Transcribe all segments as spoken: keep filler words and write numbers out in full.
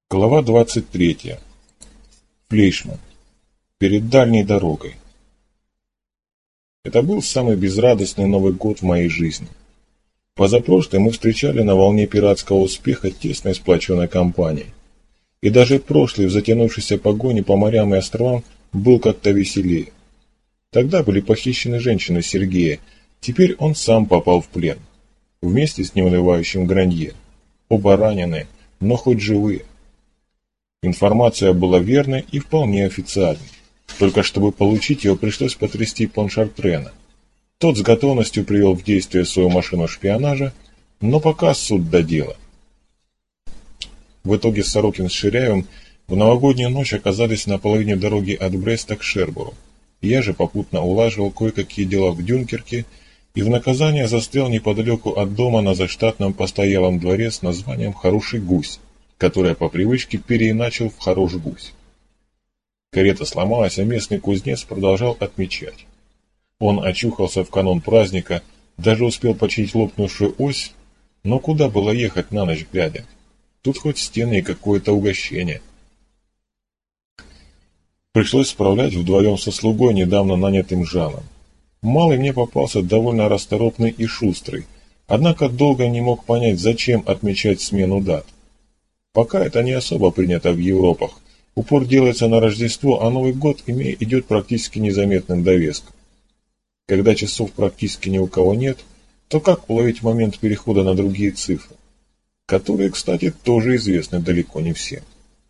Глава двадцать третья. Флейшман. Перед дальней дорогой. Это был самый безрадостный Новый год в моей жизни. Позапрошлый мы встречали на волне пиратского успеха тесной сплоченной компанией. И даже прошлый в затянувшейся погоне по морям и островам был как-то веселее. Тогда были похищены женщины Сергея, теперь он сам попал в плен. Вместе с неунывающим Гранье. Оба раненые, но хоть живые. Информация была верной и вполне официальной. Только чтобы получить ее, пришлось потрясти Поншартрена. Тот с готовностью привел в действие свою машину шпионажа, но пока суд до дела. В итоге Сорокин с Ширяевым в новогоднюю ночь оказались на половине дороги от Бреста к Шербуру. Я же попутно улаживал кое-какие дела в Дюнкерке и в наказание застрял неподалеку от дома на заштатном постоялом дворе с названием «Хороший гусь», которое по привычке переиначил в «Хорош гусь». Карета сломалась, а местный кузнец продолжал отмечать. Он очухался в канун праздника, даже успел починить лопнувшую ось, но куда было ехать на ночь глядя? Тут хоть стены и какое-то угощение. Пришлось справлять вдвоем со слугой, недавно нанятым Жаном. Малый мне попался довольно расторопный и шустрый, однако долго не мог понять, зачем отмечать смену дат. Пока это не особо принято в Европах. Упор делается на Рождество, а Новый год идет практически незаметным довеском. Когда часов практически ни у кого нет, то как уловить момент перехода на другие цифры, которые, кстати, тоже известны далеко не всем.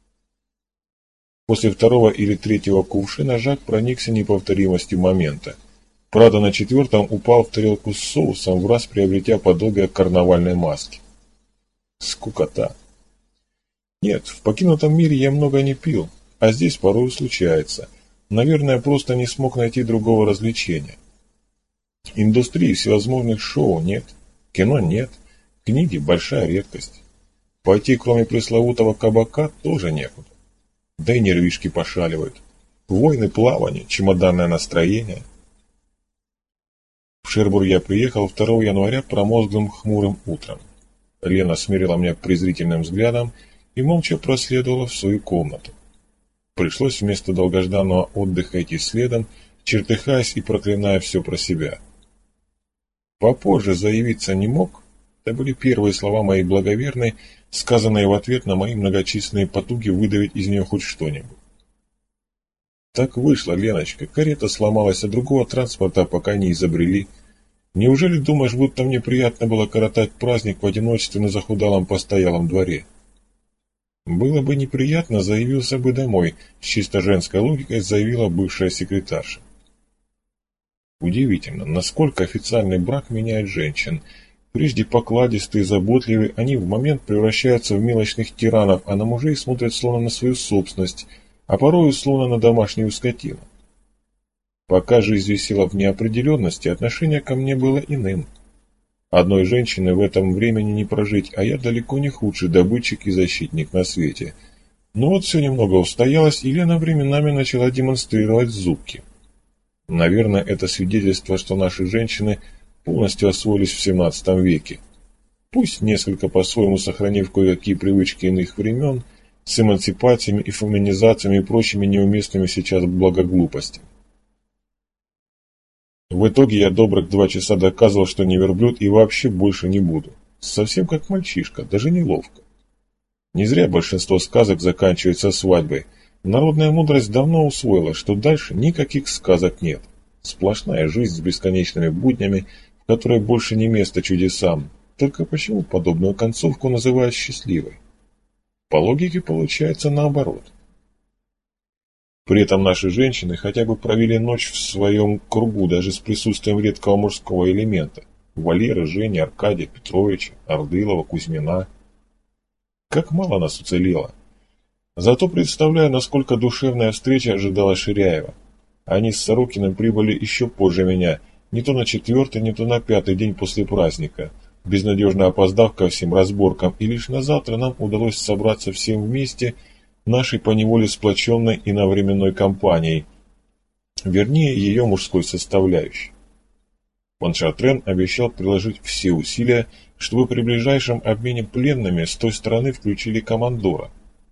После второго или третьего кувшина Жак проникся неповторимостью момента. Правда, на четвертом упал в тарелку с соусом, враз приобретя подобие карнавальной маски. Скукота. Нет, в покинутом мире я много не пил, а здесь порой случается. Наверное, просто не смог найти другого развлечения. Индустрии всевозможных шоу нет, кино нет, книги – большая редкость. Пойти, кроме пресловутого кабака, тоже некуда. Да и нервишки пошаливают. Войны, плавание, чемоданное настроение. В Шербур я приехал второго января промозглым хмурым утром. Лена смерила меня презрительным взглядом и молча проследовала в свою комнату. Пришлось вместо долгожданного отдыха идти следом, чертыхаясь и проклиная все про себя. Попозже заявиться не мог, это были первые слова моей благоверной, сказанные в ответ на мои многочисленные потуги выдавить из нее хоть что-нибудь. Так вышло, Леночка, карета сломалась, а другого транспорта пока не изобрели. Неужели думаешь, будто мне приятно было коротать праздник в одиночестве на захудалом постоялом дворе? Было бы неприятно, заявился бы домой, с чисто женской логикой заявила бывшая секретарша. Удивительно, насколько официальный брак меняет женщин. Прежде покладистые, заботливые, они в момент превращаются в мелочных тиранов, а на мужей смотрят словно на свою собственность, а порою словно на домашнюю скотину. Пока жизнь висела в неопределенности, отношение ко мне было иным. Одной женщины в этом времени не прожить, а я далеко не худший добытчик и защитник на свете. Но вот все немного устоялось, и Лена временами начала демонстрировать зубки. Наверное, это свидетельство, что наши женщины полностью освоились в семнадцатом веке. Пусть несколько по-своему сохранив кое-какие привычки иных времен, с эмансипациями и феминизациями и прочими неуместными сейчас благоглупостями. В итоге я добрых два часа доказывал, что не верблюд и вообще больше не буду. Совсем как мальчишка, даже неловко. Не зря большинство сказок заканчивается свадьбой. Народная мудрость давно усвоила, что дальше никаких сказок нет. Сплошная жизнь с бесконечными буднями, в которой больше не место чудесам. Только почему подобную концовку называют счастливой? По логике получается наоборот. При этом наши женщины хотя бы провели ночь в своем кругу, даже с присутствием редкого мужского элемента. Валеры, Жени, Аркадия, Петровича, Ордылова, Кузьмина. Как мало нас уцелело. Зато представляю, насколько душевная встреча ожидала Ширяева. Они с Сорокиным прибыли еще позже меня, не то на четвертый, не то на пятый день после праздника, безнадежно опоздав ко всем разборкам, и лишь на завтра нам удалось собраться всем вместе, нашей поневоле сплоченной и навременной компанией, вернее, ее мужской составляющей. Поншартрен обещал приложить все усилия, чтобы при ближайшем обмене пленными с той стороны включили командора.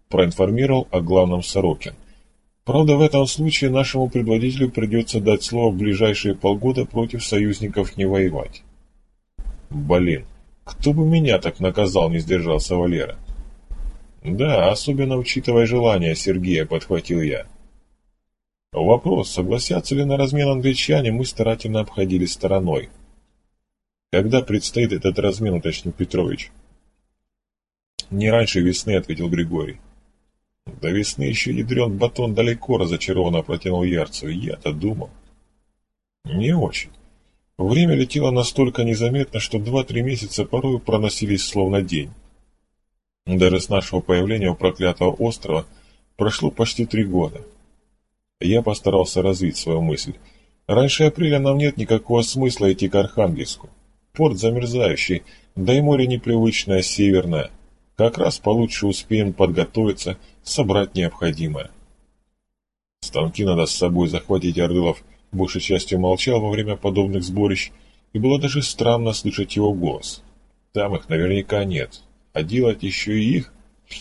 проинформировал о главном Сорокин. Правда, в этом случае нашему предводителю придется дать слово в ближайшие полгода против союзников не воевать. Блин, кто бы меня так наказал, не сдержался Валера. Да, особенно учитывая желание Сергея, подхватил я. Вопрос, согласятся ли на размен англичане, мы старательно обходили стороной. Когда предстоит этот размен, уточнил Петрович? Не раньше весны, ответил Григорий. До весны еще ядрен батон далеко, разочарованно протянул Ярцев. Я-то думал. Не очень. Время летело настолько незаметно, что два-три месяца порою проносились словно день. Даже с нашего появления у проклятого острова прошло почти три года. Я постарался развить свою мысль. Раньше апреля нам нет никакого смысла идти к Архангельску. Порт замерзающий, да и море непривычное, северное. Как раз получше успеем подготовиться, собрать необходимое. Станки надо с собой захватить, Ордылов большей частью молчал во время подобных сборищ, и было даже странно слышать его голос. Там их наверняка нет, а делать еще и их...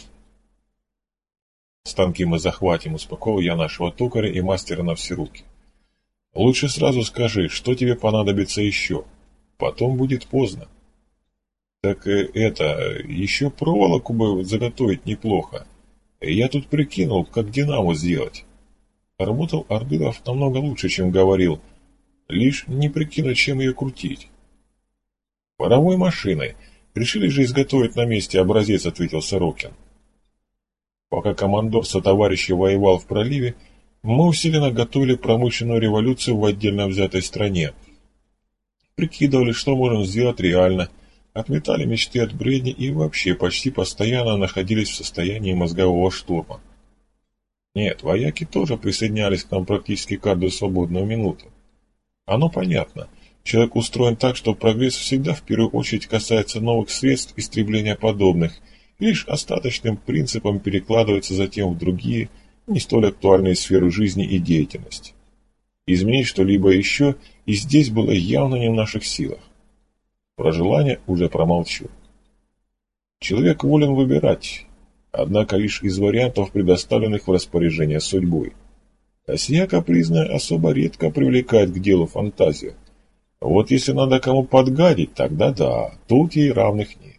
Станки мы захватим, успокоил я нашего токаря и мастера на все руки. Лучше сразу скажи, что тебе понадобится еще. Потом будет поздно. Так это, еще проволоку бы заготовить неплохо. Я тут прикинул, как динамо сделать. Работал Ордылов намного лучше, чем говорил. Лишь не прикинуть, чем ее крутить. Паровой машиной. Решили же изготовить на месте образец, ответил Сорокин. Пока командор со товарищей воевал в проливе, мы усиленно готовили промышленную революцию в отдельно взятой стране. Прикидывали, что можем сделать реально, отметали мечты от бредни и вообще почти постоянно находились в состоянии мозгового штурма. Нет, вояки тоже присоединялись к нам практически каждую свободную минуту. Оно понятно. Человек устроен так, что прогресс всегда в первую очередь касается новых средств истребления подобных, и лишь остаточным принципом перекладывается затем в другие, не столь актуальные сферы жизни и деятельности. Изменить что-либо еще и здесь было явно не в наших силах. Про желание уже промолчу. Человек волен выбирать, однако лишь из вариантов, предоставленных в распоряжение судьбой. А сия капризная особо редко привлекает к делу фантазию. Вот если надо кому подгадить, тогда да, тут ей равных нет.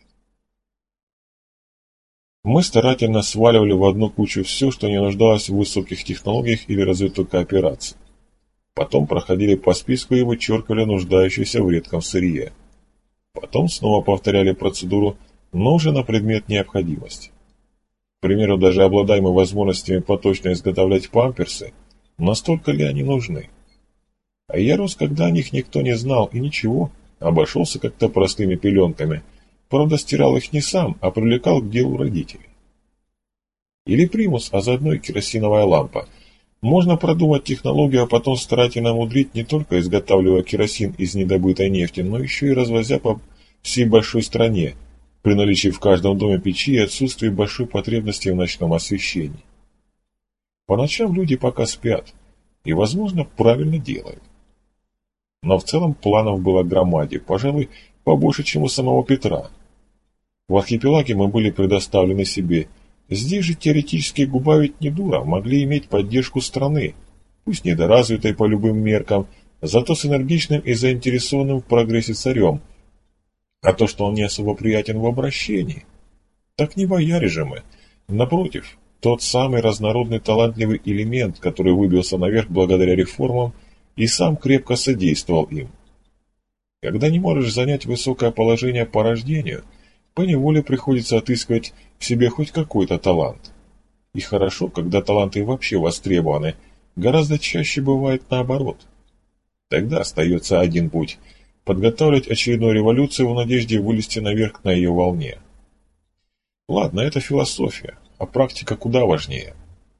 Мы старательно сваливали в одну кучу все, что не нуждалось в высоких технологиях или развитой кооперации. Потом проходили по списку и вычеркивали нуждающиеся в редком сырье. Потом снова повторяли процедуру, но уже на предмет необходимости. К примеру, даже обладаемые возможностями поточно изготовлять памперсы, настолько ли они нужны? А я рос, когда о них никто не знал, и ничего, обошелся как-то простыми пеленками. Правда, стирал их не сам, а привлекал к делу родителей. Или примус, а заодно и керосиновая лампа. Можно продумать технологию, а потом старательно мудрить, не только изготавливая керосин из недобытой нефти, но еще и развозя по всей большой стране, при наличии в каждом доме печи и отсутствии большой потребности в ночном освещении. По ночам люди пока спят, и, возможно, правильно делают. Но в целом планов было громаде, пожалуй, побольше, чем у самого Петра. В архипелаге мы были предоставлены себе. Здесь же теоретически губавить не дура, могли иметь поддержку страны, пусть недоразвитой по любым меркам, зато с энергичным и заинтересованным в прогрессе царем. А то, что он не особо приятен в обращении, так не бояре же мы. Напротив, тот самый разнородный талантливый элемент, который выбился наверх благодаря реформам и сам крепко содействовал им. Когда не можешь занять высокое положение по рождению, поневоле приходится отыскивать в себе хоть какой-то талант. И хорошо, когда таланты вообще востребованы, гораздо чаще бывает наоборот. Тогда остается один путь – подготавливать очередную революцию в надежде вылезти наверх на ее волне. Ладно, это философия, а практика куда важнее.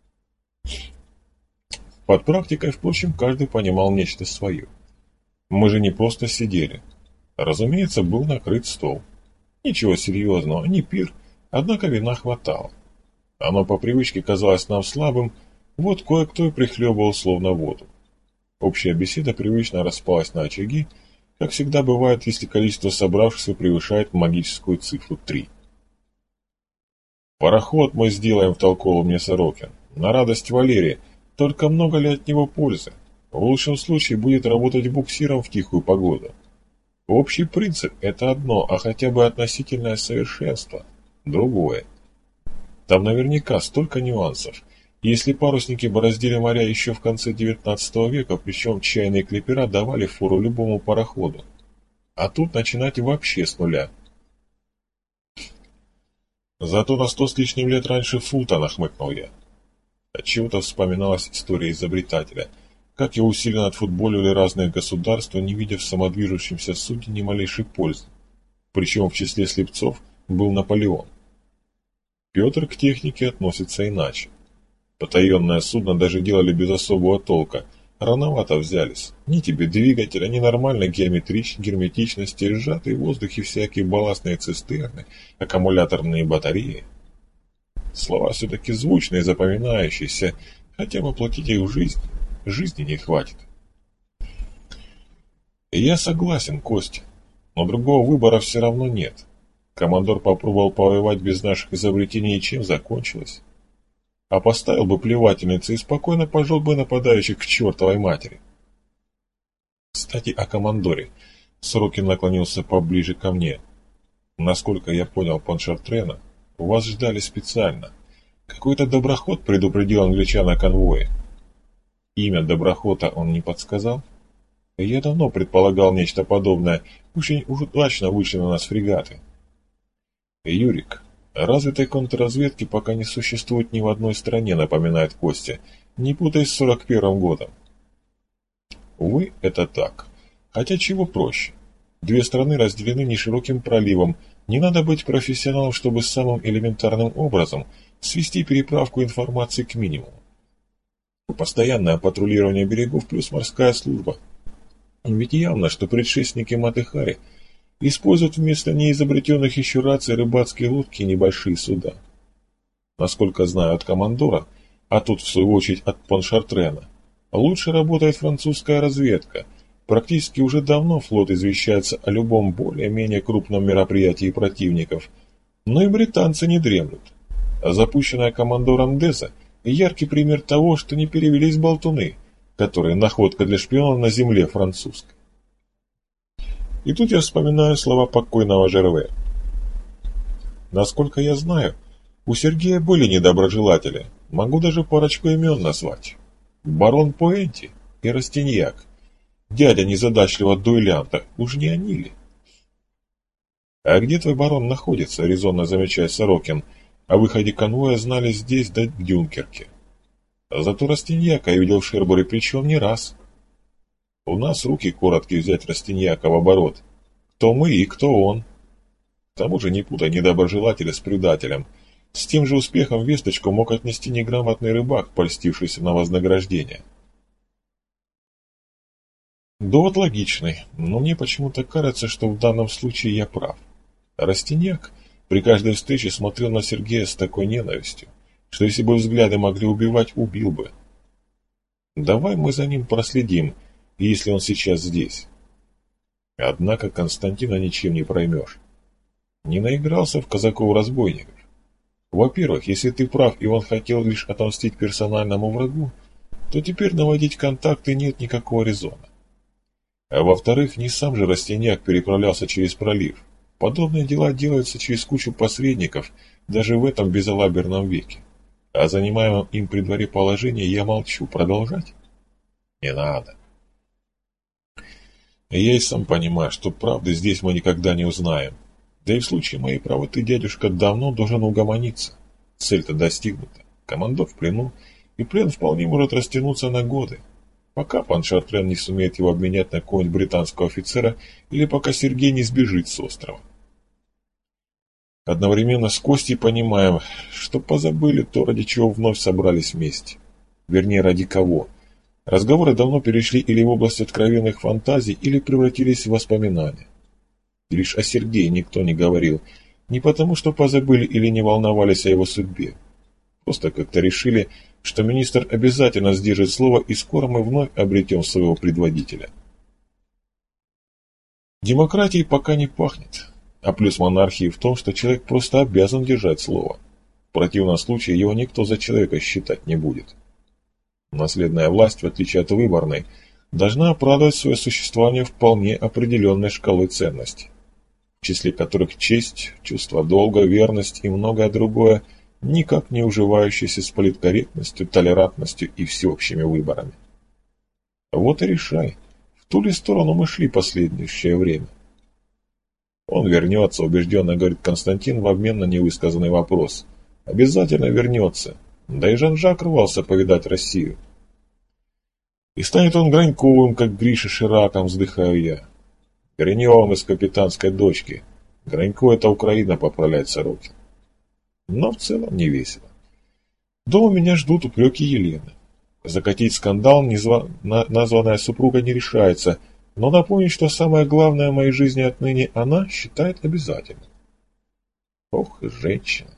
Под практикой, впрочем, каждый понимал нечто свое. Мы же не просто сидели. Разумеется, был накрыт стол. Ничего серьезного, не пир, однако вина хватало. Оно по привычке казалось нам слабым, вот кое-кто и прихлебывал словно воду. Общая беседа привычно распалась на очаги, как всегда бывает, если количество собравшихся превышает магическую цифру три. «Пароход мы сделаем», — втолковал мне Сорокин. «На радость Валерии. Только много ли от него пользы? В лучшем случае будет работать буксиром в тихую погоду. Общий принцип — это одно, а хотя бы относительное совершенство — другое. Там наверняка столько нюансов. Если парусники бороздили моря еще в конце девятнадцатого века, причем чайные клипера давали фору любому пароходу. А тут начинать вообще с нуля». «Зато на сто с лишним лет раньше Фултона», — хмыкнул я. Отчего-то вспоминалась история изобретателя, как его усиленно отфутболили разные государства, не видя в самодвижущемся судне ни малейшей пользы. Причем в числе слепцов был Наполеон. Петр к технике относится иначе. Потаенное судно даже делали без особого толка. Рановато взялись. Ни тебе двигателя, ни нормальной геометрич, герметичности, сжатые в воздухе всякие балластные цистерны, аккумуляторные батареи. Слова все-таки звучные, запоминающиеся, хотя воплотить их в жизнь, жизни не хватит. И я согласен, Костя, но другого выбора все равно нет. Командор попробовал повоевать без наших изобретений, и чем закончилось? А поставил бы плевательницы и спокойно пожал бы нападающих к чертовой матери. Кстати, о командоре. Сорокин наклонился поближе ко мне. Насколько я понял Поншартрена, вас ждали специально. Какой-то доброход предупредил англичан о конвое. Имя доброхода он не подсказал? Я давно предполагал нечто подобное. Очень удачно вышли на нас фрегаты. Юрик, развитой контрразведки пока не существует ни в одной стране, напоминает Костя. Не путай с сорок первым годом. Увы, это так. Хотя чего проще? Две страны разделены нешироким проливом. Не надо быть профессионалом, чтобы самым элементарным образом свести переправку информации к минимуму. Постоянное патрулирование берегов плюс морская служба. Ведь явно, что предшественники Маты-Хари используют вместо неизобретенных еще раций рыбацкие лодки и небольшие суда. Насколько знаю от командора, а тут в свою очередь от Поншартрена, лучше работает французская разведка. Практически уже давно флот извещается о любом более-менее крупном мероприятии противников, но и британцы не дремлют. А запущенная командором Деза – яркий пример того, что не перевелись болтуны, которые находка для шпионов на земле французской. И тут я вспоминаю слова покойного Жерве. Насколько я знаю, у Сергея были недоброжелатели, могу даже парочку имен назвать. Барон Пуэнти и Растиньяк. Дядя незадачливого дуэлянта, уж не они ли? «А где твой барон находится?» — резонно замечает Сорокин. О выходе конвоя знали здесь, да в Дюнкерке. Зато Растиньяка я видел в Шербуре, причем не раз. У нас руки короткие взять Растиньяка в оборот. Кто мы и кто он. К тому же не путай недоброжелателя с предателем. С тем же успехом весточку мог отнести неграмотный рыбак, польстившийся на вознаграждение. Довод логичный, но мне почему-то кажется, что в данном случае я прав. Растиньяк при каждой встрече смотрел на Сергея с такой ненавистью, что если бы взгляды могли убивать, убил бы. Давай мы за ним проследим, если он сейчас здесь. Однако Константина ничем не проймешь. Не наигрался в казаков-разбойников. Во-первых, если ты прав, и он хотел лишь отомстить персональному врагу, то теперь наводить контакты нет никакого резона. А во-вторых, не сам же Растиньяк переправлялся через пролив. Подобные дела делаются через кучу посредников, даже в этом безалаберном веке. О занимаемом им при дворе положении я молчу. Продолжать? Не надо. Я и сам понимаю, что правды здесь мы никогда не узнаем. Да и в случае моей правоты дядюшка давно должен угомониться. Цель-то достигнута. Командор в плену, и плен вполне может растянуться на годы. Пока Поншартрен не сумеет его обменять на какого-нибудь британского офицера, или пока Сергей не сбежит с острова. Одновременно с Костей понимаем, что позабыли то, ради чего вновь собрались вместе. Вернее, ради кого. Разговоры давно перешли или в область откровенных фантазий, или превратились в воспоминания. И лишь о Сергее никто не говорил, не потому что позабыли или не волновались о его судьбе. Просто как-то решили, что министр обязательно сдержит слово, и скоро мы вновь обретем своего предводителя. Демократией пока не пахнет, а плюс монархии в том, что человек просто обязан держать слово. противном случае его никто за человека считать не будет. Наследная власть, в отличие от выборной, должна оправдывать свое существование вполне определенной шкалой ценностей, в числе которых честь, чувство долга, верность и многое другое, никак не уживающееся с политкорректностью, толерантностью и всеобщими выборами. Вот и решай, в ту ли сторону мы шли последующее время. Он вернется, убежденно говорит Константин в обмен на невысказанный вопрос. Обязательно вернется. Да и Жан-Жак рвался повидать Россию. И станет он Граньковым, как Гриша Шираком, вздыхаю я. Гриневым из капитанской дочки. Гранько — это Украина, поправляет Сорокин. Но в целом не весело. Дома меня ждут упреки Елены. Закатить скандал незва... на... названная супруга не решается, но напомнить, что самое главное в моей жизни отныне она считает обязательным. Ох, женщина.